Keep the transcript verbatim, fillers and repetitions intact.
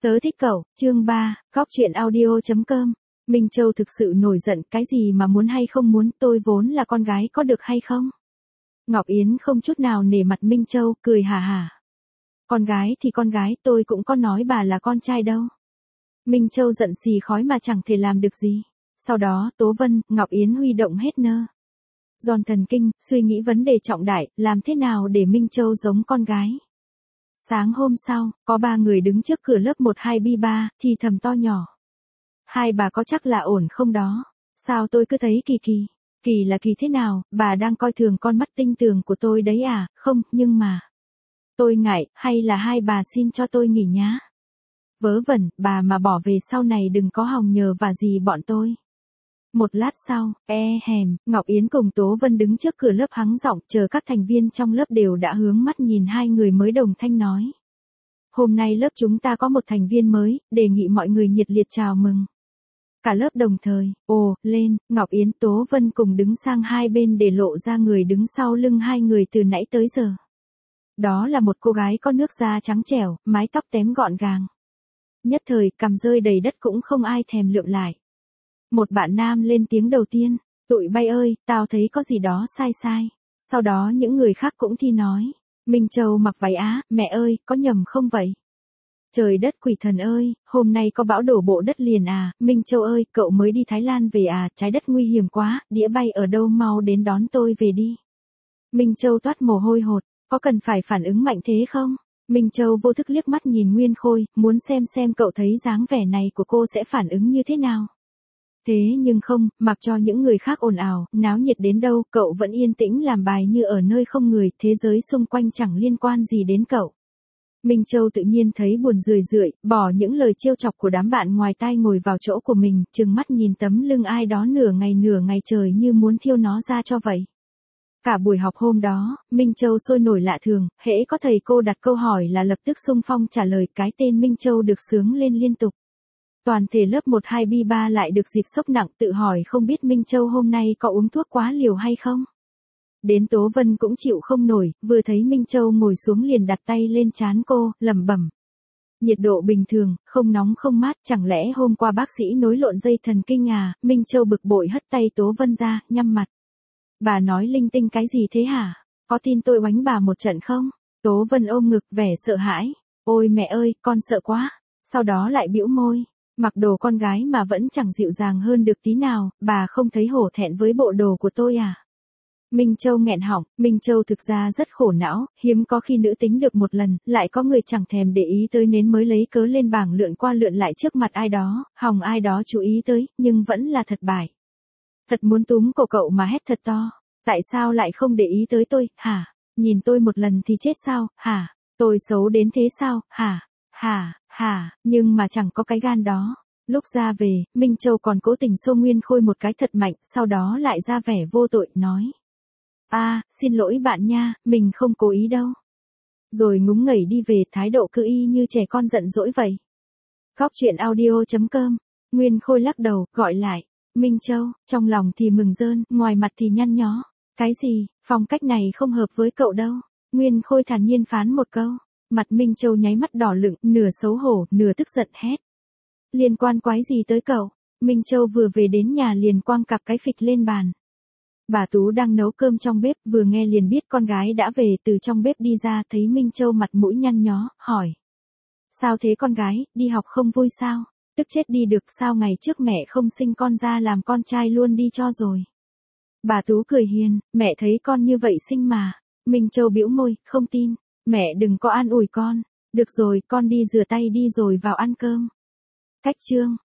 Tớ thích cậu, chương ba, góc truyện audio chấm com. Minh Châu thực sự nổi giận, cái gì mà muốn hay không muốn, tôi vốn là con gái có được hay không? Ngọc Yến không chút nào nể mặt Minh Châu, cười hà hà. Con gái thì con gái, tôi cũng có nói bà là con trai đâu. Minh Châu giận xì khói mà chẳng thể làm được gì. Sau đó, Tố Vân, Ngọc Yến huy động hết nơ. Giòn thần kinh, suy nghĩ vấn đề trọng đại, làm thế nào để Minh Châu giống con gái. Sáng hôm sau, có ba người đứng trước cửa lớp một hai bi ba, thì thầm to nhỏ. Hai bà có chắc là ổn không đó? Sao tôi cứ thấy kỳ kỳ? Kỳ là kỳ thế nào, bà đang coi thường con mắt tinh tường của tôi đấy à? Không, nhưng mà... Tôi ngại, hay là hai bà xin cho tôi nghỉ nhá? Vớ vẩn, bà mà bỏ về sau này đừng có hòng nhờ vả gì bọn tôi. Một lát sau, e hèm, Ngọc Yến cùng Tố Vân đứng trước cửa lớp hắng giọng, chờ các thành viên trong lớp đều đã hướng mắt nhìn hai người mới đồng thanh nói. Hôm nay lớp chúng ta có một thành viên mới, đề nghị mọi người nhiệt liệt chào mừng. Cả lớp đồng thời, ồ, lên, Ngọc Yến Tố Vân cùng đứng sang hai bên để lộ ra người đứng sau lưng hai người từ nãy tới giờ. Đó là một cô gái có nước da trắng trẻo, mái tóc tém gọn gàng. Nhất thời, cằm rơi đầy đất cũng không ai thèm lượm lại. Một bạn nam lên tiếng đầu tiên, tụi bay ơi, tao thấy có gì đó sai sai. Sau đó những người khác cũng thi nói, Minh Châu mặc váy á, mẹ ơi, có nhầm không vậy? Trời đất quỷ thần ơi, hôm nay có bão đổ bộ đất liền à, Minh Châu ơi, cậu mới đi Thái Lan về à, trái đất nguy hiểm quá, đĩa bay ở đâu mau đến đón tôi về đi. Minh Châu toát mồ hôi hột, có cần phải phản ứng mạnh thế không? Minh Châu vô thức liếc mắt nhìn Nguyên Khôi, muốn xem xem cậu thấy dáng vẻ này của cô sẽ phản ứng như thế nào. Thế nhưng không, mặc cho những người khác ồn ào, náo nhiệt đến đâu, cậu vẫn yên tĩnh làm bài như ở nơi không người, thế giới xung quanh chẳng liên quan gì đến cậu. Minh Châu tự nhiên thấy buồn rười rượi, bỏ những lời trêu chọc của đám bạn ngoài tai ngồi vào chỗ của mình, trừng mắt nhìn tấm lưng ai đó nửa ngày nửa ngày trời như muốn thiêu nó ra cho vậy. Cả buổi học hôm đó, Minh Châu sôi nổi lạ thường, hễ có thầy cô đặt câu hỏi là lập tức xung phong trả lời, cái tên Minh Châu được xướng lên liên tục. Toàn thể lớp một hai bi ba lại được dịp sốc nặng tự hỏi không biết Minh Châu hôm nay có uống thuốc quá liều hay không. Đến Tố Vân cũng chịu không nổi, vừa thấy Minh Châu ngồi xuống liền đặt tay lên trán cô, lẩm bẩm. Nhiệt độ bình thường, không nóng không mát, chẳng lẽ hôm qua bác sĩ nối lộn dây thần kinh à? Minh Châu bực bội hất tay Tố Vân ra, nhăm mặt. Bà nói linh tinh cái gì thế hả? Có tin tôi oánh bà một trận không? Tố Vân ôm ngực vẻ sợ hãi. Ôi mẹ ơi, con sợ quá. Sau đó lại bĩu môi. Mặc đồ con gái mà vẫn chẳng dịu dàng hơn được tí nào, bà không thấy hổ thẹn với bộ đồ của tôi à? Minh Châu nghẹn họng, Minh Châu thực ra rất khổ não, hiếm có khi nữ tính được một lần, lại có người chẳng thèm để ý tới nên mới lấy cớ lên bảng lượn qua lượn lại trước mặt ai đó, hòng ai đó chú ý tới, nhưng vẫn là thật bại. Thật muốn túm cổ cậu mà hét thật to, tại sao lại không để ý tới tôi, hả? Nhìn tôi một lần thì chết sao, hả? Tôi xấu đến thế sao, hả? Hả, hả, nhưng mà chẳng có cái gan đó. Lúc ra về, Minh Châu còn cố tình xô Nguyên Khôi một cái thật mạnh, sau đó lại ra vẻ vô tội, nói. À, xin lỗi bạn nha, mình không cố ý đâu. Rồi ngúng ngẩy đi về, thái độ cứ y như trẻ con giận dỗi vậy. Góc truyện audio chấm com, Nguyên Khôi lắc đầu, gọi lại. Minh Châu, trong lòng thì mừng rơn, ngoài mặt thì nhăn nhó. Cái gì, phong cách này không hợp với cậu đâu. Nguyên Khôi thản nhiên phán một câu. Mặt Minh Châu nháy mắt đỏ lựng, nửa xấu hổ, nửa tức giận hét. Liên quan quái gì tới cậu? Minh Châu vừa về đến nhà liền quăng cặp cái phịch lên bàn. Bà Tú đang nấu cơm trong bếp, vừa nghe liền biết con gái đã về, từ trong bếp đi ra, thấy Minh Châu mặt mũi nhăn nhó, hỏi. Sao thế con gái, đi học không vui sao? Tức chết đi được, sao ngày trước mẹ không sinh con ra làm con trai luôn đi cho rồi. Bà Tú cười hiền, mẹ thấy con như vậy xinh mà. Minh Châu bĩu môi, không tin. Mẹ đừng có an ủi con. Được rồi, con đi rửa tay đi rồi vào ăn cơm. Cách chương.